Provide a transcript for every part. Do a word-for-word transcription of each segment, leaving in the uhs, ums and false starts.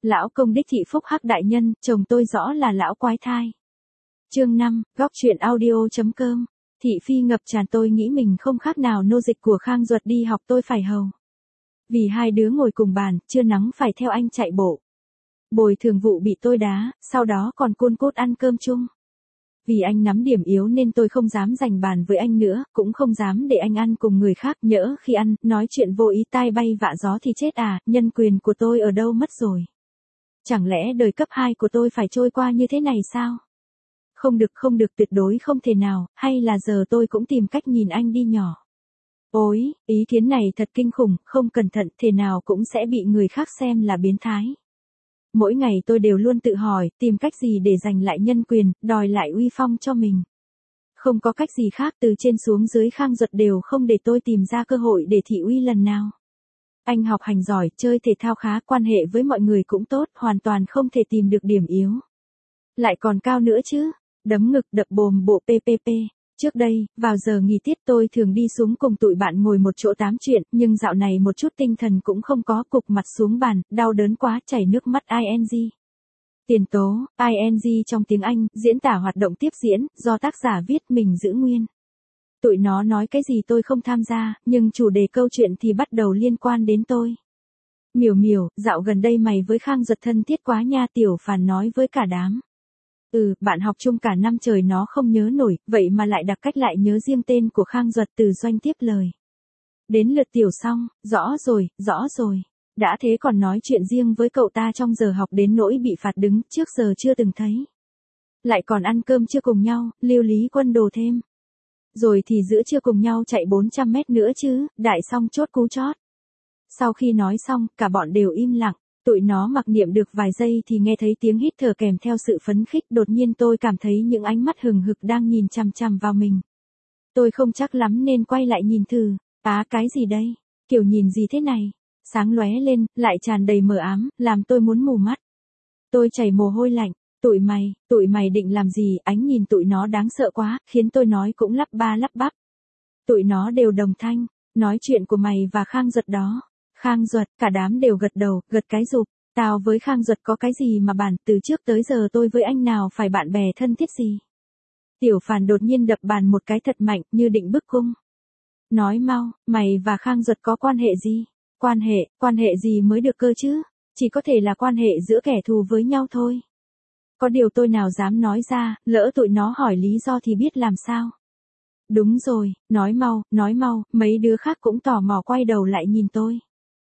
Lão công đích thị phúc hắc đại nhân, chồng tôi rõ là lão quái thai. Chương năm, góc truyện audio.com. Thị phi ngập tràn, tôi nghĩ mình không khác nào nô dịch của Khang Duật, đi học tôi phải hầu. Vì hai đứa ngồi cùng bàn, trưa nắng phải theo anh chạy bộ. Bồi thường vụ bị tôi đá, sau đó còn cuôn cốt ăn cơm chung. Vì anh nắm điểm yếu nên tôi không dám giành bàn với anh nữa, cũng không dám để anh ăn cùng người khác, nhỡ khi ăn, nói chuyện vô ý tai bay vạ gió thì chết à, nhân quyền của tôi ở đâu mất rồi. Chẳng lẽ đời cấp hai của tôi phải trôi qua như thế này sao? Không được, không được, tuyệt đối không thể nào, hay là giờ tôi cũng tìm cách nhìn anh đi nhỏ. Ôi, ý kiến này thật kinh khủng, không cẩn thận thế nào cũng sẽ bị người khác xem là biến thái. Mỗi ngày tôi đều luôn tự hỏi, tìm cách gì để giành lại nhân quyền, đòi lại uy phong cho mình. Không có cách gì khác, từ trên xuống dưới Khang Duật đều không để tôi tìm ra cơ hội để thị uy lần nào. Anh học hành giỏi, chơi thể thao khá, quan hệ với mọi người cũng tốt, hoàn toàn không thể tìm được điểm yếu. Lại còn cao nữa chứ, đấm ngực đập bồm bộ pê pê pê. Trước đây, vào giờ nghỉ tiết tôi thường đi xuống cùng tụi bạn ngồi một chỗ tám chuyện, nhưng dạo này một chút tinh thần cũng không có, cục mặt xuống bàn, đau đớn quá, chảy nước mắt ing. Tiền tố, ing trong tiếng Anh, diễn tả hoạt động tiếp diễn, do tác giả viết, mình giữ nguyên. Tụi nó nói cái gì tôi không tham gia, nhưng chủ đề câu chuyện thì bắt đầu liên quan đến tôi. Miểu miểu, dạo gần đây mày với Khang Duật thân thiết quá nha, Tiểu Phàn nói với cả đám. Ừ, bạn học chung cả năm trời nó không nhớ nổi, vậy mà lại đặt cách lại nhớ riêng tên của Khang Duật. Từ Doanh tiếp lời. Đến lượt Tiểu xong, rõ rồi, rõ rồi. Đã thế còn nói chuyện riêng với cậu ta trong giờ học đến nỗi bị phạt đứng, trước giờ chưa từng thấy. Lại còn ăn cơm chưa cùng nhau, Lưu Lý Quân đồ thêm. Rồi thì giữa trưa cùng nhau chạy bốn trăm mét nữa chứ, đại xong chốt cú chót. Sau khi nói xong, cả bọn đều im lặng. Tụi nó mặc niệm được vài giây thì nghe thấy tiếng hít thở kèm theo sự phấn khích, đột nhiên tôi cảm thấy những ánh mắt hừng hực đang nhìn chằm chằm vào mình. Tôi không chắc lắm nên quay lại nhìn thử, á cái gì đây, kiểu nhìn gì thế này, sáng lóe lên, lại tràn đầy mờ ám, làm tôi muốn mù mắt. Tôi chảy mồ hôi lạnh, tụi mày, tụi mày định làm gì, ánh nhìn tụi nó đáng sợ quá, khiến tôi nói cũng lắp ba lắp bắp. Tụi nó đều đồng thanh, nói chuyện của mày và Khang Duật đó. Khang Duật, cả đám đều gật đầu, gật cái rụp. Tao với Khang Duật có cái gì mà bàn, từ trước tới giờ tôi với anh nào phải bạn bè thân thiết gì. Tiểu Phàn đột nhiên đập bàn một cái thật mạnh, như định bức cung. Nói mau, mày và Khang Duật có quan hệ gì? Quan hệ, quan hệ gì mới được cơ chứ? Chỉ có thể là quan hệ giữa kẻ thù với nhau thôi. Có điều tôi nào dám nói ra, lỡ tụi nó hỏi lý do thì biết làm sao. Đúng rồi, nói mau, nói mau, mấy đứa khác cũng tò mò quay đầu lại nhìn tôi.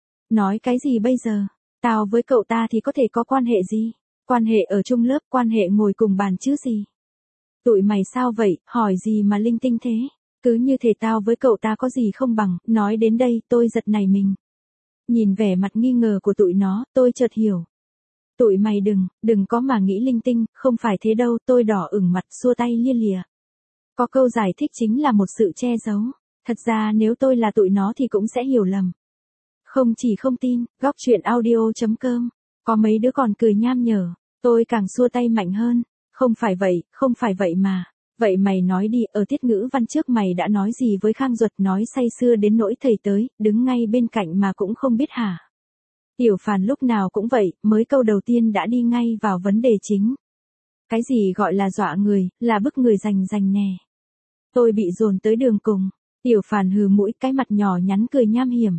Nói cái gì bây giờ? Tao với cậu ta thì có thể có quan hệ gì? Quan hệ ở chung lớp, quan hệ ngồi cùng bàn chứ gì? Tụi mày sao vậy, hỏi gì mà linh tinh thế? Cứ như thể tao với cậu ta có gì không bằng, nói đến đây tôi giật nảy mình. Nhìn vẻ mặt nghi ngờ của tụi nó, tôi chợt hiểu. Tụi mày đừng, đừng có mà nghĩ linh tinh, không phải thế đâu, tôi đỏ ửng mặt xua tay lia lịa. Có câu giải thích chính là một sự che giấu. Thật ra nếu tôi là tụi nó thì cũng sẽ hiểu lầm. Không chỉ không tin, góc truyện audio.com. Có mấy đứa còn cười nham nhở. Tôi càng xua tay mạnh hơn. Không phải vậy, không phải vậy mà. Vậy mày nói đi, ở tiết ngữ văn trước mày đã nói gì với Khang Duật, nói say sưa đến nỗi thầy tới, đứng ngay bên cạnh mà cũng không biết hả? Tiểu Phàn lúc nào cũng vậy, mới câu đầu tiên đã đi ngay vào vấn đề chính. Cái gì gọi là dọa người, là bức người giành giành nè. Tôi bị dồn tới đường cùng. Tiểu Phàn hừ mũi, cái mặt nhỏ nhắn cười nham hiểm.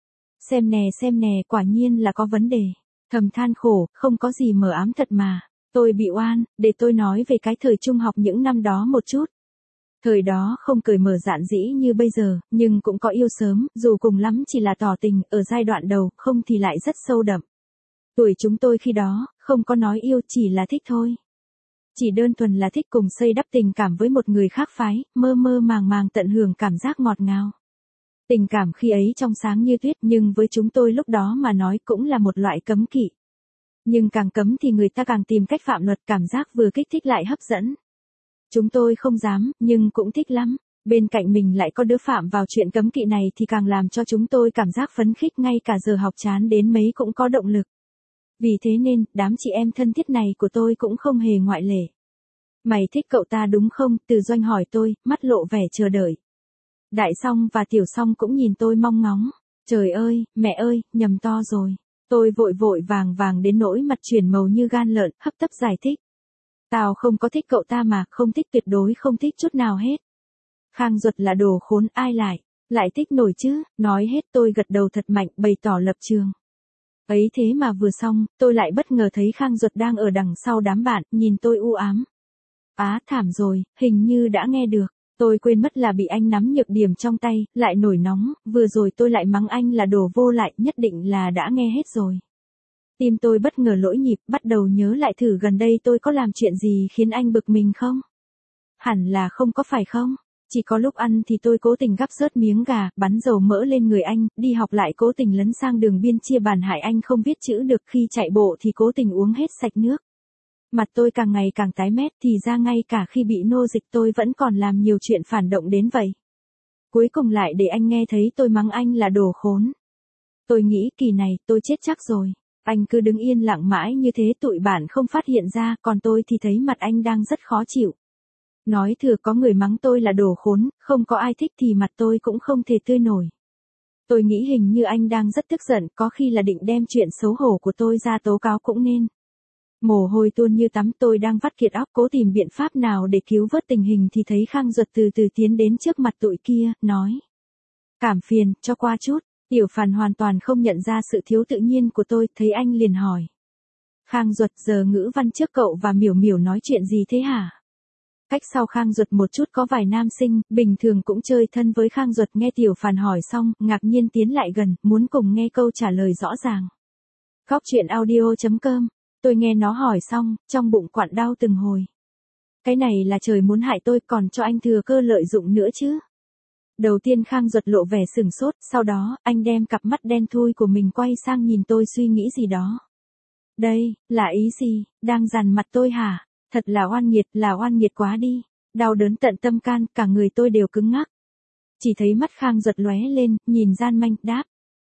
Xem nè xem nè, quả nhiên là có vấn đề. Thầm than khổ, không có gì mờ ám thật mà. Tôi bị oan, để tôi nói về cái thời trung học những năm đó một chút. Thời đó không cởi mở dạn dĩ như bây giờ, nhưng cũng có yêu sớm, dù cùng lắm chỉ là tỏ tình, ở giai đoạn đầu, không thì lại rất sâu đậm. Tuổi chúng tôi khi đó, không có nói yêu, chỉ là thích thôi. Chỉ đơn thuần là thích cùng xây đắp tình cảm với một người khác phái, mơ mơ màng màng tận hưởng cảm giác ngọt ngào. Tình cảm khi ấy trong sáng như tuyết, nhưng với chúng tôi lúc đó mà nói cũng là một loại cấm kỵ. Nhưng càng cấm thì người ta càng tìm cách phạm luật, cảm giác vừa kích thích lại hấp dẫn. Chúng tôi không dám, nhưng cũng thích lắm. Bên cạnh mình lại có đứa phạm vào chuyện cấm kỵ này thì càng làm cho chúng tôi cảm giác phấn khích, ngay cả giờ học chán đến mấy cũng có động lực. Vì thế nên, đám chị em thân thiết này của tôi cũng không hề ngoại lệ. Mày thích cậu ta đúng không? Từ Doanh hỏi tôi, mắt lộ vẻ chờ đợi. Đại Song và Tiểu Song cũng nhìn tôi mong ngóng. Trời ơi, mẹ ơi, nhầm to rồi. Tôi vội vội vàng vàng đến nỗi mặt chuyển màu như gan lợn, hấp tấp giải thích. Tao không có thích cậu ta mà, không thích, tuyệt đối không thích chút nào hết. Khang Duật là đồ khốn, ai lại, lại thích nổi chứ, nói hết tôi gật đầu thật mạnh, bày tỏ lập trường. Ấy thế mà vừa xong, tôi lại bất ngờ thấy Khang Duật đang ở đằng sau đám bạn, nhìn tôi u ám. Á thảm rồi, hình như đã nghe được. Tôi quên mất là bị anh nắm nhược điểm trong tay, lại nổi nóng, vừa rồi tôi lại mắng anh là đồ vô lại, nhất định là đã nghe hết rồi. Tim tôi bất ngờ lỗi nhịp, bắt đầu nhớ lại thử gần đây tôi có làm chuyện gì khiến anh bực mình không? Hẳn là không có phải không? Chỉ có lúc ăn thì tôi cố tình gắp rớt miếng gà, bắn dầu mỡ lên người anh, đi học lại cố tình lấn sang đường biên chia bàn hại anh không viết chữ được, khi chạy bộ thì cố tình uống hết sạch nước. Mặt tôi càng ngày càng tái mét, thì ra ngay cả khi bị nô dịch tôi vẫn còn làm nhiều chuyện phản động đến vậy. Cuối cùng lại để anh nghe thấy tôi mắng anh là đồ khốn. Tôi nghĩ kỳ này tôi chết chắc rồi. Anh cứ đứng yên lặng mãi như thế tụi bạn không phát hiện ra, còn tôi thì thấy mặt anh đang rất khó chịu. Nói thừa có người mắng tôi là đồ khốn, không có ai thích thì mặt tôi cũng không thể tươi nổi. Tôi nghĩ hình như anh đang rất tức giận, có khi là định đem chuyện xấu hổ của tôi ra tố cáo cũng nên. Mồ hôi tuôn như tắm, tôi đang vắt kiệt óc cố tìm biện pháp nào để cứu vớt tình hình thì thấy Khang Duật từ từ tiến đến trước mặt tụi kia, nói. Cảm phiền, cho qua chút. Tiểu Phàn hoàn toàn không nhận ra sự thiếu tự nhiên của tôi, thấy anh liền hỏi. Khang Duật, giờ ngữ văn trước cậu và Miểu Miểu nói chuyện gì thế hả? Cách sau Khang Duật một chút có vài nam sinh, bình thường cũng chơi thân với Khang Duật, nghe Tiểu Phàn hỏi xong, ngạc nhiên tiến lại gần, muốn cùng nghe câu trả lời rõ ràng. Góc truyện audio chấm com. Tôi nghe nó hỏi xong, trong bụng quặn đau từng hồi. Cái này là trời muốn hại tôi, còn cho anh thừa cơ lợi dụng nữa chứ. Đầu tiên Khang Duật lộ vẻ sửng sốt, sau đó, anh đem cặp mắt đen thui của mình quay sang nhìn tôi suy nghĩ gì đó. Đây, là ý gì, đang dằn mặt tôi hả? Thật là oan nghiệt, là oan nghiệt quá đi. Đau đớn tận tâm can, cả người tôi đều cứng ngắc. Chỉ thấy mắt Khang Duật lóe lên, nhìn gian manh, đáp.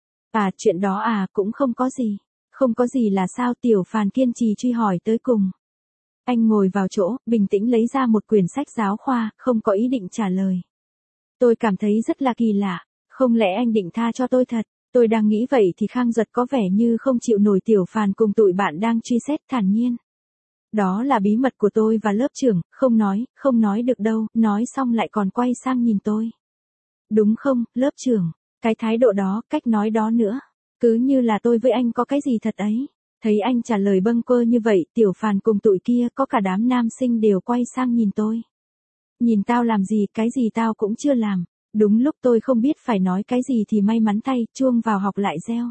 À, chuyện đó à, cũng không có gì. Không có gì là sao? Tiểu Phàn kiên trì truy hỏi tới cùng. Anh ngồi vào chỗ, bình tĩnh lấy ra một quyển sách giáo khoa, không có ý định trả lời. Tôi cảm thấy rất là kỳ lạ, không lẽ anh định tha cho tôi thật? Tôi đang nghĩ vậy thì Khang Duật có vẻ như không chịu nổi Tiểu Phàn cùng tụi bạn đang truy xét, thản nhiên. Đó là bí mật của tôi và lớp trưởng, không nói, không nói được đâu, nói xong lại còn quay sang nhìn tôi. Đúng không, lớp trưởng? Cái thái độ đó, cách nói đó nữa. Cứ như là tôi với anh có cái gì thật ấy. Thấy anh trả lời bâng quơ như vậy, Tiểu Phàn cùng tụi kia, có cả đám nam sinh đều quay sang nhìn tôi. Nhìn tao làm gì, cái gì tao cũng chưa làm. Đúng lúc tôi không biết phải nói cái gì thì may mắn thay, chuông vào học lại reo.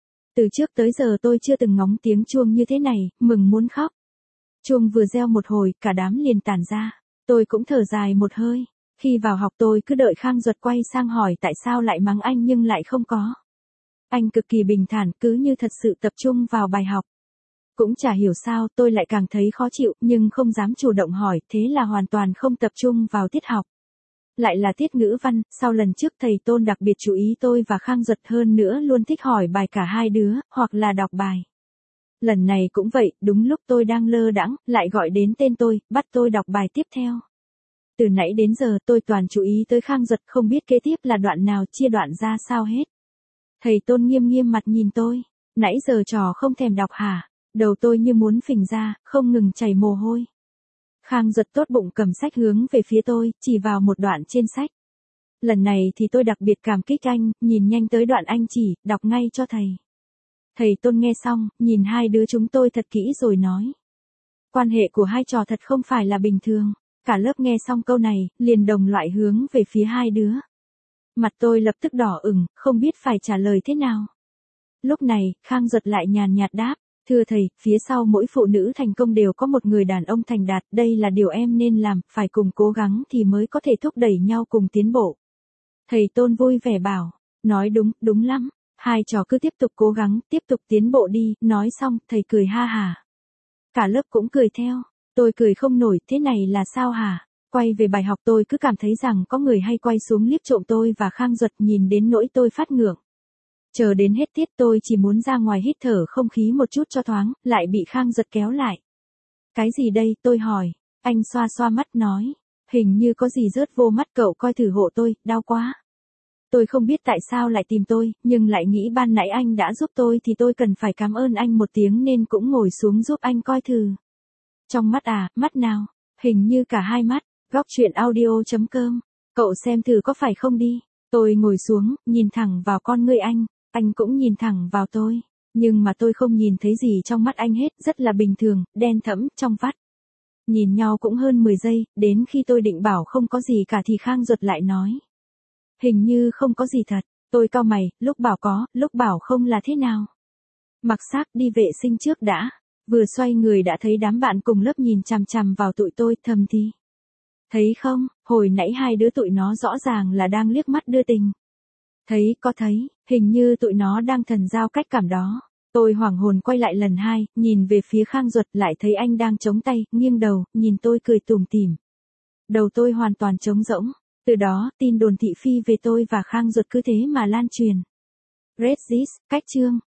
Từ trước tới giờ tôi chưa từng ngóng tiếng chuông như thế này, mừng muốn khóc. Chuông vừa reo một hồi, cả đám liền tản ra. Tôi cũng thở dài một hơi. Khi vào học tôi cứ đợi Khang Duật quay sang hỏi tại sao lại mắng anh nhưng lại không có. Anh cực kỳ bình thản, cứ như thật sự tập trung vào bài học. Cũng chả hiểu sao tôi lại càng thấy khó chịu, nhưng không dám chủ động hỏi, thế là hoàn toàn không tập trung vào tiết học. Lại là tiết ngữ văn, sau lần trước thầy Tôn đặc biệt chú ý tôi và Khang Duật, hơn nữa luôn thích hỏi bài cả hai đứa, hoặc là đọc bài. Lần này cũng vậy, đúng lúc tôi đang lơ đãng, lại gọi đến tên tôi, bắt tôi đọc bài tiếp theo. Từ nãy đến giờ tôi toàn chú ý tới Khang Duật, không biết kế tiếp là đoạn nào, chia đoạn ra sao hết. Thầy Tôn nghiêm nghiêm mặt nhìn tôi, nãy giờ trò không thèm đọc hả? Đầu tôi như muốn phình ra, không ngừng chảy mồ hôi. Khang Duật tốt bụng cầm sách hướng về phía tôi, chỉ vào một đoạn trên sách. Lần này thì tôi đặc biệt cảm kích anh, nhìn nhanh tới đoạn anh chỉ, đọc ngay cho thầy. Thầy Tôn nghe xong, nhìn hai đứa chúng tôi thật kỹ rồi nói. Quan hệ của hai trò thật không phải là bình thường. Cả lớp nghe xong câu này, liền đồng loại hướng về phía hai đứa. Mặt tôi lập tức đỏ ửng, không biết phải trả lời thế nào. Lúc này, Khang Duật lại nhàn nhạt đáp. Thưa thầy, phía sau mỗi phụ nữ thành công đều có một người đàn ông thành đạt, đây là điều em nên làm, phải cùng cố gắng thì mới có thể thúc đẩy nhau cùng tiến bộ. Thầy Tôn vui vẻ bảo, nói đúng, đúng lắm, hai trò cứ tiếp tục cố gắng, tiếp tục tiến bộ đi, nói xong, thầy cười ha hả. Cả lớp cũng cười theo, tôi cười không nổi, thế này là sao hả? Quay về bài học tôi cứ cảm thấy rằng có người hay quay xuống liếc trộm tôi và Khang Duật, nhìn đến nỗi tôi phát ngượng. Chờ đến hết tiết tôi chỉ muốn ra ngoài hít thở không khí một chút cho thoáng, lại bị Khang Duật kéo lại. Cái gì đây, tôi hỏi. Anh xoa xoa mắt nói. Hình như có gì rớt vô mắt cậu, coi thử hộ tôi, đau quá. Tôi không biết tại sao lại tìm tôi, nhưng lại nghĩ ban nãy anh đã giúp tôi thì tôi cần phải cảm ơn anh một tiếng nên cũng ngồi xuống giúp anh coi thử. Trong mắt à, mắt nào? Hình như cả hai mắt. Góc chuyện audio chấm com. Cậu xem thử có phải không đi. Tôi ngồi xuống, nhìn thẳng vào con ngươi anh, anh cũng nhìn thẳng vào tôi. Nhưng mà tôi không nhìn thấy gì trong mắt anh hết, rất là bình thường, đen thẫm, trong vắt. Nhìn nhau cũng hơn mười giây, đến khi tôi định bảo không có gì cả thì Khang Duật lại nói. Hình như không có gì thật, tôi cau mày, lúc bảo có, lúc bảo không là thế nào? Mặc xác đi vệ sinh trước đã, vừa xoay người đã thấy đám bạn cùng lớp nhìn chằm chằm vào tụi tôi, thầm thì. Thấy không, hồi nãy hai đứa tụi nó rõ ràng là đang liếc mắt đưa tình. Thấy, có thấy, hình như tụi nó đang thần giao cách cảm đó. Tôi hoảng hồn quay lại lần hai, nhìn về phía Khang Duật lại thấy anh đang chống tay, nghiêng đầu, nhìn tôi cười tủm tỉm. Đầu tôi hoàn toàn trống rỗng. Từ đó, tin đồn thị phi về tôi và Khang Duật cứ thế mà lan truyền. Reddit, cách chương.